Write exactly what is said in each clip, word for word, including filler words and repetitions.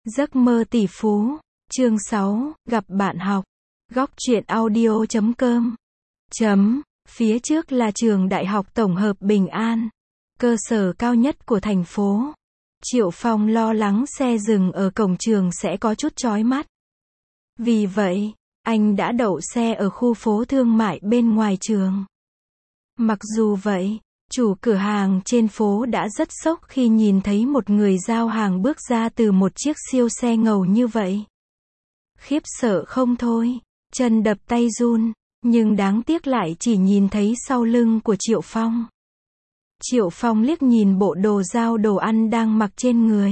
Giấc mơ tỷ phú, chương sáu, gặp bạn học. Góc truyện audio chấm com. Chấm, phía trước là trường Đại học Tổng hợp Bình An, cơ sở cao nhất của thành phố. Triệu Phong lo lắng xe dừng ở cổng trường sẽ có chút chói mắt. Vì vậy, anh đã đậu xe ở khu phố thương mại bên ngoài trường. Mặc dù vậy, chủ cửa hàng trên phố đã rất sốc khi nhìn thấy một người giao hàng bước ra từ một chiếc siêu xe ngầu như vậy. Khiếp sợ không thôi, chân đập tay run, nhưng đáng tiếc lại chỉ nhìn thấy sau lưng của Triệu Phong. Triệu Phong liếc nhìn bộ đồ giao đồ ăn đang mặc trên người.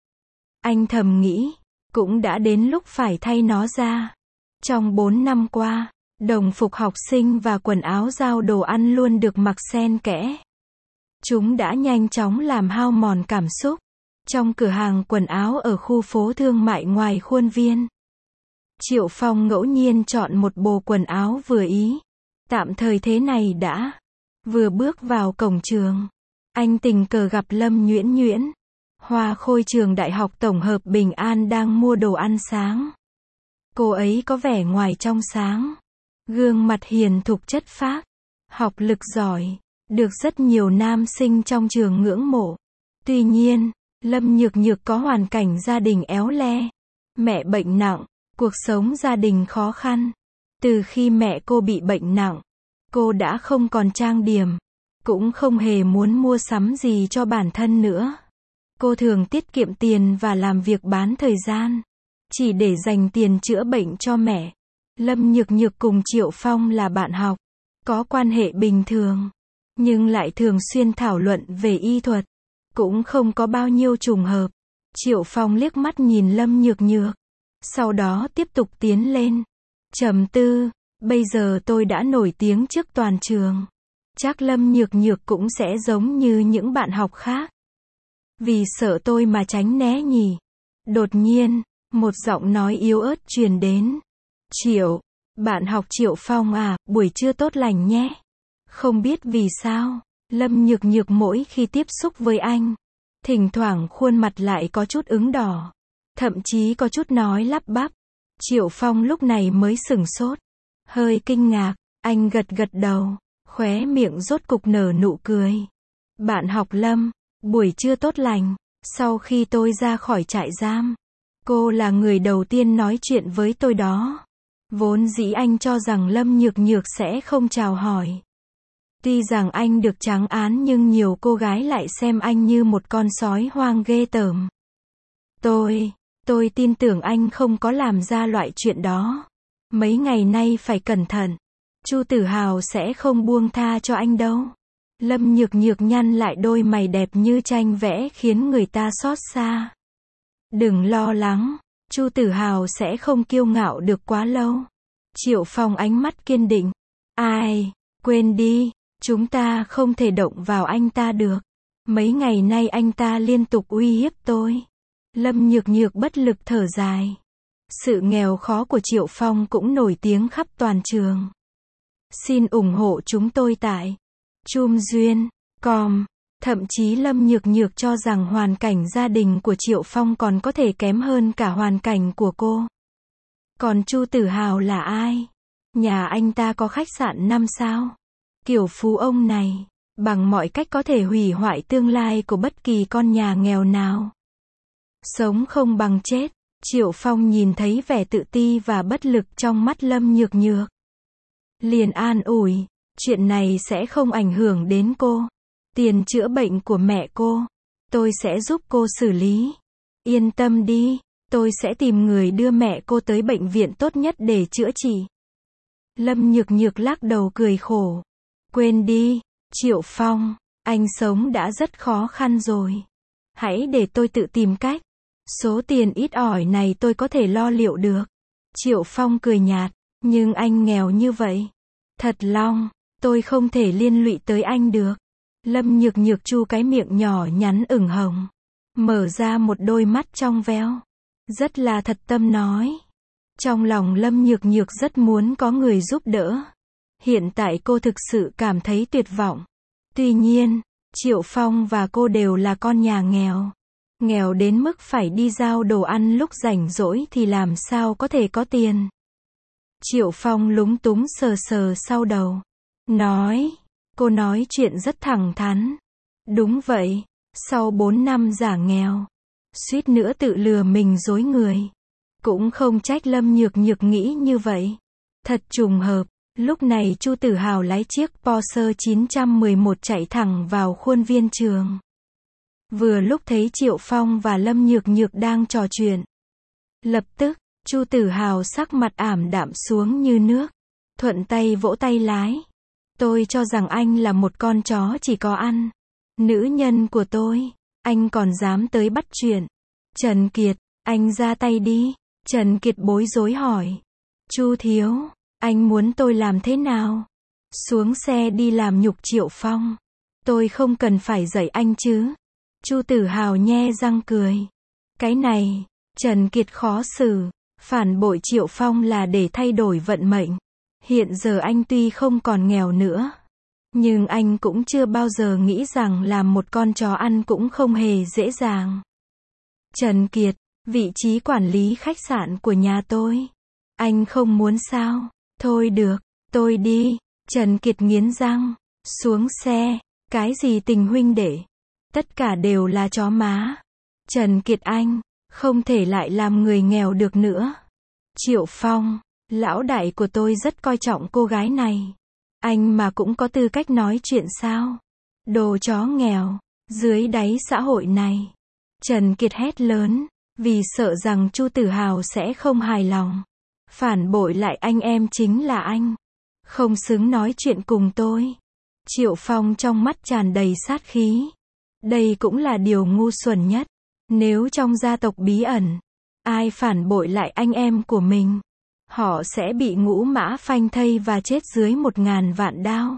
Anh thầm nghĩ, cũng đã đến lúc phải thay nó ra. Trong bốn năm qua, đồng phục học sinh và quần áo giao đồ ăn luôn được mặc xen kẽ. Chúng đã nhanh chóng làm hao mòn cảm xúc. Trong cửa hàng quần áo ở khu phố thương mại ngoài khuôn viên, Triệu Phong ngẫu nhiên chọn một bộ quần áo vừa ý. Tạm thời thế này đã. Vừa bước vào cổng trường, anh tình cờ gặp Lâm Nhuyễn Nhuyễn, hoa khôi trường Đại học Tổng hợp Bình An đang mua đồ ăn sáng. Cô ấy có vẻ ngoài trong sáng, gương mặt hiền thục chất phác, học lực giỏi, được rất nhiều nam sinh trong trường ngưỡng mộ. Tuy nhiên, Lâm Nhược Nhược có hoàn cảnh gia đình éo le. Mẹ bệnh nặng, cuộc sống gia đình khó khăn. Từ khi mẹ cô bị bệnh nặng, cô đã không còn trang điểm, cũng không hề muốn mua sắm gì cho bản thân nữa. Cô thường tiết kiệm tiền và làm việc bán thời gian, chỉ để dành tiền chữa bệnh cho mẹ. Lâm Nhược Nhược cùng Triệu Phong là bạn học, có quan hệ bình thường, nhưng lại thường xuyên thảo luận về y thuật, cũng không có bao nhiêu trùng hợp. Triệu Phong liếc mắt nhìn Lâm Nhược Nhược, sau đó tiếp tục tiến lên. Trầm tư, bây giờ tôi đã nổi tiếng trước toàn trường. Chắc Lâm Nhược Nhược cũng sẽ giống như những bạn học khác. Vì sợ tôi mà tránh né nhỉ. Đột nhiên, một giọng nói yếu ớt truyền đến. Triệu, bạn học Triệu Phong à, buổi trưa tốt lành nhé. Không biết vì sao, Lâm Nhược Nhược mỗi khi tiếp xúc với anh, thỉnh thoảng khuôn mặt lại có chút ửng đỏ, thậm chí có chút nói lắp bắp. Triệu Phong lúc này mới sửng sốt, hơi kinh ngạc, anh gật gật đầu, khóe miệng rốt cục nở nụ cười. Bạn học Lâm, buổi trưa tốt lành. Sau khi tôi ra khỏi trại giam, cô là người đầu tiên nói chuyện với tôi đó. Vốn dĩ anh cho rằng Lâm Nhược Nhược sẽ không chào hỏi. Tuy rằng anh được trắng án nhưng nhiều cô gái lại xem anh như một con sói hoang ghê tởm. Tôi, tôi tin tưởng anh không có làm ra loại chuyện đó. Mấy ngày nay phải cẩn thận. Chu Tử Hào sẽ không buông tha cho anh đâu. Lâm Nhược Nhược nhăn lại đôi mày đẹp như tranh vẽ khiến người ta xót xa. Đừng lo lắng, Chu Tử Hào sẽ không kiêu ngạo được quá lâu. Triệu Phong ánh mắt kiên định. Ai, quên đi, chúng ta không thể động vào anh ta được. Mấy ngày nay anh ta liên tục uy hiếp tôi. Lâm Nhược Nhược bất lực thở dài. Sự nghèo khó của Triệu Phong cũng nổi tiếng khắp toàn trường. Xin ủng hộ chúng tôi tại chum duyên chấm com. Thậm chí Lâm Nhược Nhược cho rằng hoàn cảnh gia đình của Triệu Phong còn có thể kém hơn cả hoàn cảnh của cô. Còn Chu Tử Hào là ai? Nhà anh ta có khách sạn năm sao? Kiểu phú ông này, bằng mọi cách có thể hủy hoại tương lai của bất kỳ con nhà nghèo nào. Sống không bằng chết. Triệu Phong nhìn thấy vẻ tự ti và bất lực trong mắt Lâm Nhược Nhược, liền an ủi, chuyện này sẽ không ảnh hưởng đến cô. Tiền chữa bệnh của mẹ cô, tôi sẽ giúp cô xử lý. Yên tâm đi, tôi sẽ tìm người đưa mẹ cô tới bệnh viện tốt nhất để chữa trị. Lâm Nhược Nhược lắc đầu cười khổ. Quên đi, Triệu Phong, anh sống đã rất khó khăn rồi. Hãy để tôi tự tìm cách. Số tiền ít ỏi này tôi có thể lo liệu được. Triệu Phong cười nhạt, nhưng anh nghèo như vậy. Thật lòng, tôi không thể liên lụy tới anh được. Lâm Nhược Nhược chu cái miệng nhỏ nhắn ửng hồng, mở ra một đôi mắt trong veo, rất là thật tâm nói. Trong lòng Lâm Nhược Nhược rất muốn có người giúp đỡ. Hiện tại cô thực sự cảm thấy tuyệt vọng. Tuy nhiên, Triệu Phong và cô đều là con nhà nghèo. nghèo đến mức phải đi giao đồ ăn lúc rảnh rỗi thì làm sao có thể có tiền. Triệu Phong lúng túng sờ sờ sau đầu. Nói, cô nói chuyện rất thẳng thắn. Đúng vậy, sau bốn năm giả nghèo, suýt nữa tự lừa mình dối người. Cũng không trách Lâm Nhược Nhược nghĩ như vậy. Thật trùng hợp, lúc này Chu Tử Hào lái chiếc Porsche chín một một chạy thẳng vào khuôn viên trường. Vừa lúc thấy Triệu Phong và Lâm Nhược Nhược đang trò chuyện. Lập tức, Chu Tử Hào sắc mặt ảm đạm xuống như nước, thuận tay vỗ tay lái. Tôi cho rằng anh là một con chó chỉ có ăn. Nữ nhân của tôi, anh còn dám tới bắt chuyện. Trần Kiệt, anh ra tay đi. Trần Kiệt bối rối hỏi. Chu thiếu, anh muốn tôi làm thế nào? Xuống xe đi làm nhục Triệu Phong. Tôi không cần phải dạy anh chứ. Chu Tử Hào nhe răng cười. Cái này, Trần Kiệt khó xử. Phản bội Triệu Phong là để thay đổi vận mệnh. Hiện giờ anh tuy không còn nghèo nữa, nhưng anh cũng chưa bao giờ nghĩ rằng làm một con chó ăn cũng không hề dễ dàng. Trần Kiệt, vị trí quản lý khách sạn của nhà tôi. Anh không muốn sao? Thôi được, tôi đi. Trần Kiệt nghiến răng. Xuống xe. Cái gì tình huynh đệ? Tất cả đều là chó má. Trần Kiệt anh, không thể lại làm người nghèo được nữa. Triệu Phong, lão đại của tôi rất coi trọng cô gái này. Anh mà cũng có tư cách nói chuyện sao? Đồ chó nghèo, dưới đáy xã hội này. Trần Kiệt hét lớn, vì sợ rằng Chu Tử Hào sẽ không hài lòng. Phản bội lại anh em chính là anh. Không xứng nói chuyện cùng tôi. Triệu Phong trong mắt tràn đầy sát khí. Đây cũng là điều ngu xuẩn nhất. Nếu trong gia tộc bí ẩn, ai phản bội lại anh em của mình, họ sẽ bị ngũ mã phanh thây và chết dưới một ngàn vạn đao.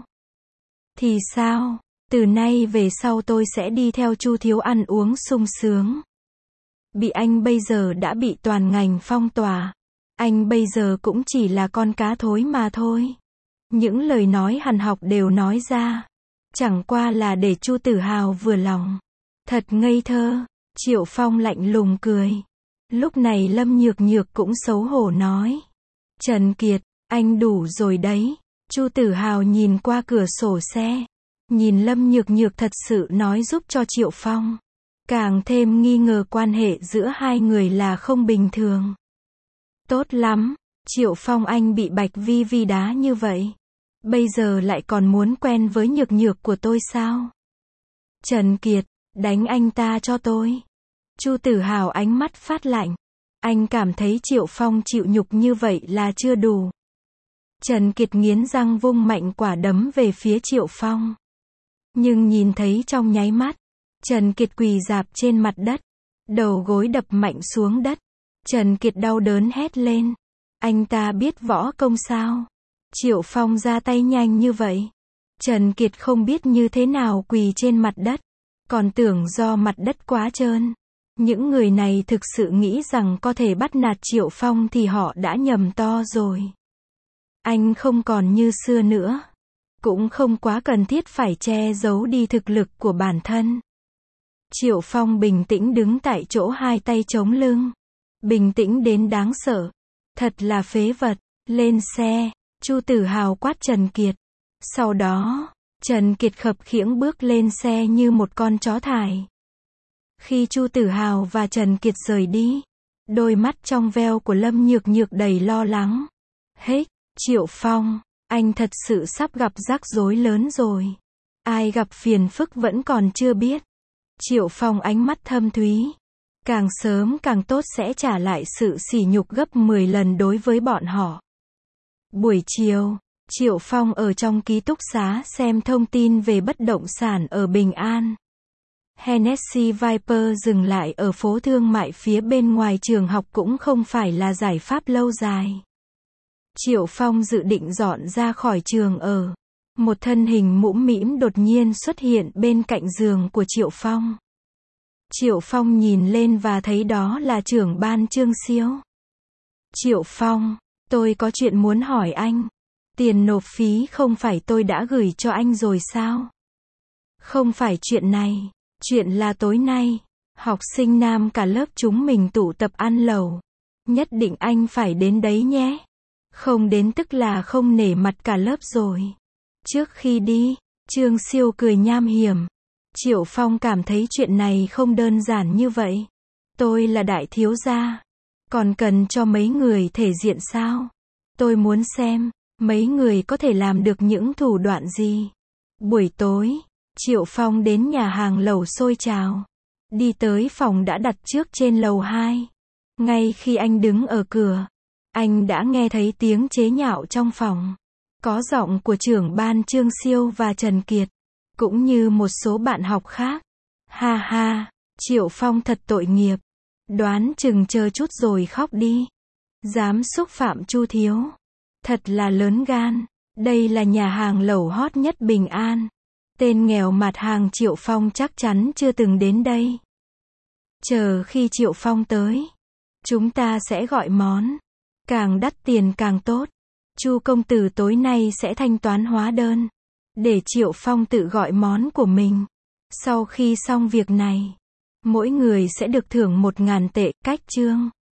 Thì sao? Từ nay về sau tôi sẽ đi theo Chu thiếu ăn uống sung sướng. Bị anh bây giờ đã bị toàn ngành phong tỏa. Anh bây giờ cũng chỉ là con cá thối mà thôi. Những lời nói hằn học đều nói ra. Chẳng qua là để Chu Tử Hào vừa lòng. Thật ngây thơ. Triệu Phong lạnh lùng cười. Lúc này Lâm Nhược Nhược cũng xấu hổ nói. Trần Kiệt, anh đủ rồi đấy. Chu Tử Hào nhìn qua cửa sổ xe. Nhìn Lâm Nhược Nhược thật sự nói giúp cho Triệu Phong. Càng thêm nghi ngờ quan hệ giữa hai người là không bình thường. Tốt lắm, Triệu Phong anh bị Bạch Vi Vi đá như vậy. Bây giờ lại còn muốn quen với Nhược Nhược của tôi sao? Trần Kiệt, đánh anh ta cho tôi. Chu Tử Hào ánh mắt phát lạnh. Anh cảm thấy Triệu Phong chịu nhục như vậy là chưa đủ. Trần Kiệt nghiến răng vung mạnh quả đấm về phía Triệu Phong. Nhưng nhìn thấy trong nháy mắt, Trần Kiệt quỳ rạp trên mặt đất, đầu gối đập mạnh xuống đất. Trần Kiệt đau đớn hét lên. Anh ta biết võ công sao? Triệu Phong ra tay nhanh như vậy. Trần Kiệt không biết như thế nào quỳ trên mặt đất, còn tưởng do mặt đất quá trơn. Những người này thực sự nghĩ rằng có thể bắt nạt Triệu Phong thì họ đã nhầm to rồi. Anh không còn như xưa nữa. Cũng không quá cần thiết phải che giấu đi thực lực của bản thân. Triệu Phong bình tĩnh đứng tại chỗ hai tay chống lưng. Bình tĩnh đến đáng sợ. Thật là phế vật. Lên xe. Chu Tử Hào quát Trần Kiệt. Sau đó, Trần Kiệt khập khiễng bước lên xe như một con chó thải. Khi Chu Tử Hào và Trần Kiệt rời đi, đôi mắt trong veo của Lâm Nhược Nhược đầy lo lắng. Hết, Triệu Phong, anh thật sự sắp gặp rắc rối lớn rồi. Ai gặp phiền phức vẫn còn chưa biết. Triệu Phong ánh mắt thâm thúy. Càng sớm càng tốt sẽ trả lại sự sỉ nhục gấp mười lần đối với bọn họ. Buổi chiều, Triệu Phong ở trong ký túc xá xem thông tin về bất động sản ở Bình An. Hennessy Viper dừng lại ở phố thương mại phía bên ngoài trường học cũng không phải là giải pháp lâu dài. Triệu Phong dự định dọn ra khỏi trường ở. Một thân hình mũm mĩm đột nhiên xuất hiện bên cạnh giường của Triệu Phong. Triệu Phong nhìn lên và thấy đó là trưởng ban Trương Siêu. Triệu Phong, tôi có chuyện muốn hỏi anh. Tiền nộp phí không phải tôi đã gửi cho anh rồi sao? Không phải chuyện này. Chuyện là tối nay. Học sinh nam cả lớp chúng mình tụ tập ăn lẩu. Nhất định anh phải đến đấy nhé. Không đến tức là không nể mặt cả lớp rồi. Trước khi đi, Trương Siêu cười nham hiểm. Triệu Phong cảm thấy chuyện này không đơn giản như vậy. Tôi là đại thiếu gia. Còn cần cho mấy người thể diện sao? Tôi muốn xem, mấy người có thể làm được những thủ đoạn gì. Buổi tối, Triệu Phong đến nhà hàng lẩu xôi trào. Đi tới phòng đã đặt trước trên lầu hai. Ngay khi anh đứng ở cửa, anh đã nghe thấy tiếng chế nhạo trong phòng. Có giọng của trưởng ban Trương Siêu và Trần Kiệt, cũng như một số bạn học khác. Ha ha, Triệu Phong thật tội nghiệp. Đoán chừng chờ chút rồi khóc đi. Dám xúc phạm Chu thiếu. Thật là lớn gan. Đây là nhà hàng lẩu hot nhất Bình An. Tên nghèo mặt hàng Triệu Phong chắc chắn chưa từng đến đây. Chờ khi Triệu Phong tới, chúng ta sẽ gọi món. Càng đắt tiền càng tốt. Chu công tử tối nay sẽ thanh toán hóa đơn. Để Triệu Phong tự gọi món của mình. Sau khi xong việc này, mỗi người sẽ được thưởng một ngàn tệ, cách chương.